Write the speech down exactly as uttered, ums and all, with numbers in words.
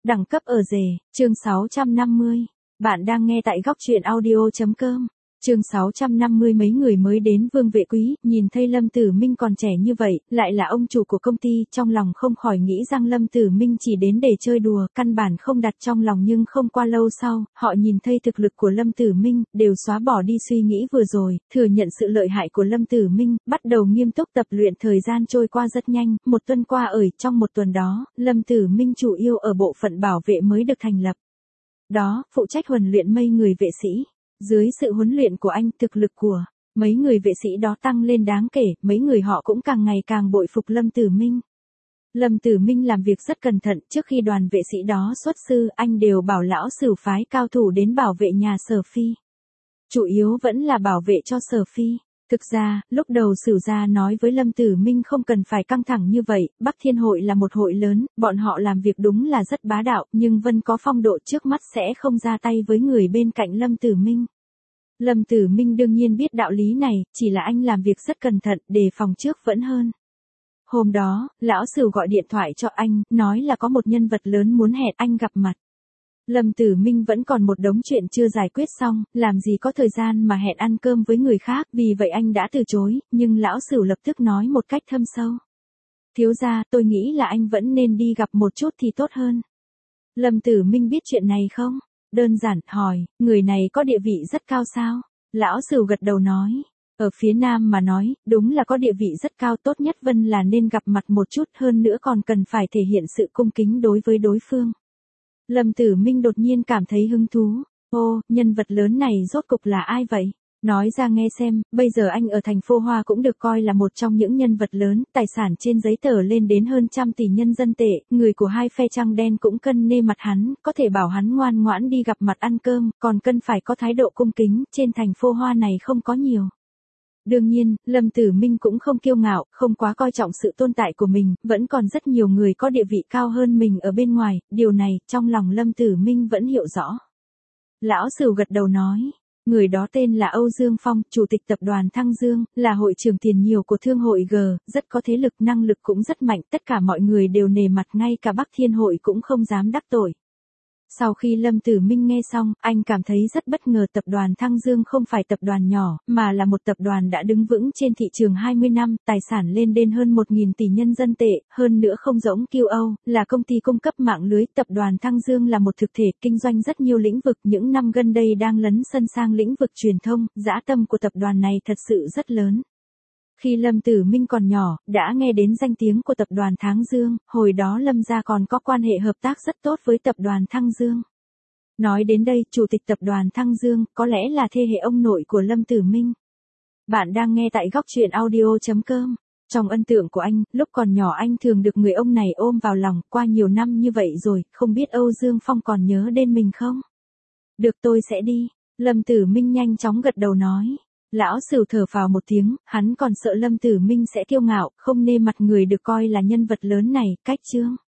Đẳng cấp ở rể, chương sáu trăm năm mươi. Bạn đang nghe tại góc truyện audio.com. Chương sáu trăm năm mươi. Mấy người mới đến Vương Vệ Quý, nhìn thấy Lâm Tử Minh còn trẻ như vậy, lại là ông chủ của công ty, trong lòng không khỏi nghĩ rằng Lâm Tử Minh chỉ đến để chơi đùa, căn bản không đặt trong lòng. Nhưng không qua lâu sau, họ nhìn thấy thực lực của Lâm Tử Minh, đều xóa bỏ đi suy nghĩ vừa rồi, thừa nhận sự lợi hại của Lâm Tử Minh, bắt đầu nghiêm túc tập luyện. Thời gian trôi qua rất nhanh, một tuần qua ở trong một tuần đó, Lâm Tử Minh chủ yếu ở bộ phận bảo vệ mới được thành lập. Đó, phụ trách huấn luyện mấy người vệ sĩ. Dưới sự huấn luyện của anh, thực lực của mấy người vệ sĩ đó tăng lên đáng kể, mấy người họ cũng càng ngày càng bội phục Lâm Tử Minh. Lâm Tử Minh làm việc rất cẩn thận, trước khi đoàn vệ sĩ đó xuất sư, anh đều bảo lão Sửu phái cao thủ đến bảo vệ nhà Sở Phi. Chủ yếu vẫn là bảo vệ cho Sở Phi. Thực ra, lúc đầu Sửu gia nói với Lâm Tử Minh không cần phải căng thẳng như vậy, Bắc Thiên hội là một hội lớn, bọn họ làm việc đúng là rất bá đạo, nhưng vẫn có phong độ, trước mắt sẽ không ra tay với người bên cạnh Lâm Tử Minh. Lâm Tử Minh đương nhiên biết đạo lý này, chỉ là anh làm việc rất cẩn thận, đề phòng trước vẫn hơn. Hôm đó, lão Sửu gọi điện thoại cho anh, nói là có một nhân vật lớn muốn hẹn anh gặp mặt. Lâm Tử Minh vẫn còn một đống chuyện chưa giải quyết xong, làm gì có thời gian mà hẹn ăn cơm với người khác, vì vậy anh đã từ chối, nhưng lão Sửu lập tức nói một cách thâm sâu. Thiếu gia, tôi nghĩ là anh vẫn nên đi gặp một chút thì tốt hơn. Lâm Tử Minh biết chuyện này không? Đơn giản, hỏi, người này có địa vị rất cao sao? Lão Sửu gật đầu nói. Ở phía Nam mà nói, đúng là có địa vị rất cao, tốt nhất Vân là nên gặp mặt một chút, hơn nữa còn cần phải thể hiện sự cung kính đối với đối phương. Lâm Tử Minh đột nhiên cảm thấy hứng thú. Ô, nhân vật lớn này rốt cục là ai vậy? Nói ra nghe xem, bây giờ anh ở thành phố Hoa cũng được coi là một trong những nhân vật lớn, tài sản trên giấy tờ lên đến hơn trăm tỷ nhân dân tệ, người của hai phe trăng đen cũng cân nê mặt hắn, có thể bảo hắn ngoan ngoãn đi gặp mặt ăn cơm, còn cần phải có thái độ cung kính, trên thành phố Hoa này không có nhiều. Đương nhiên, Lâm Tử Minh cũng không kiêu ngạo, không quá coi trọng sự tồn tại của mình, vẫn còn rất nhiều người có địa vị cao hơn mình ở bên ngoài, điều này, trong lòng Lâm Tử Minh vẫn hiểu rõ. Lão Sửu gật đầu nói, người đó tên là Âu Dương Phong, chủ tịch tập đoàn Thăng Dương, là hội trưởng tiền nhiều của thương hội G, rất có thế lực, năng lực cũng rất mạnh, tất cả mọi người đều nể mặt, ngay cả Bắc Thiên hội cũng không dám đắc tội. Sau khi Lâm Tử Minh nghe xong, anh cảm thấy rất bất ngờ, tập đoàn Thăng Dương không phải tập đoàn nhỏ, mà là một tập đoàn đã đứng vững trên thị trường hai mươi năm, tài sản lên đến hơn một nghìn tỷ nhân dân tệ, hơn nữa không giống Kiêu Âu, là công ty cung cấp mạng lưới. Tập đoàn Thăng Dương là một thực thể kinh doanh rất nhiều lĩnh vực, những năm gần đây đang lấn sân sang lĩnh vực truyền thông, dã tâm của tập đoàn này thật sự rất lớn. Khi Lâm Tử Minh còn nhỏ, đã nghe đến danh tiếng của tập đoàn Thăng Dương, hồi đó Lâm gia còn có quan hệ hợp tác rất tốt với tập đoàn Thăng Dương. Nói đến đây, chủ tịch tập đoàn Thăng Dương, có lẽ là thế hệ ông nội của Lâm Tử Minh. Bạn đang nghe tại góc truyện audio.com. Trong ấn tượng của anh, lúc còn nhỏ anh thường được người ông này ôm vào lòng, qua nhiều năm như vậy rồi, không biết Âu Dương Phong còn nhớ đến mình không? Được, tôi sẽ đi. Lâm Tử Minh nhanh chóng gật đầu nói. Lão Sửu thở phào một tiếng, hắn còn sợ Lâm Tử Minh sẽ kiêu ngạo, không nê mặt người được coi là nhân vật lớn này. Cách chương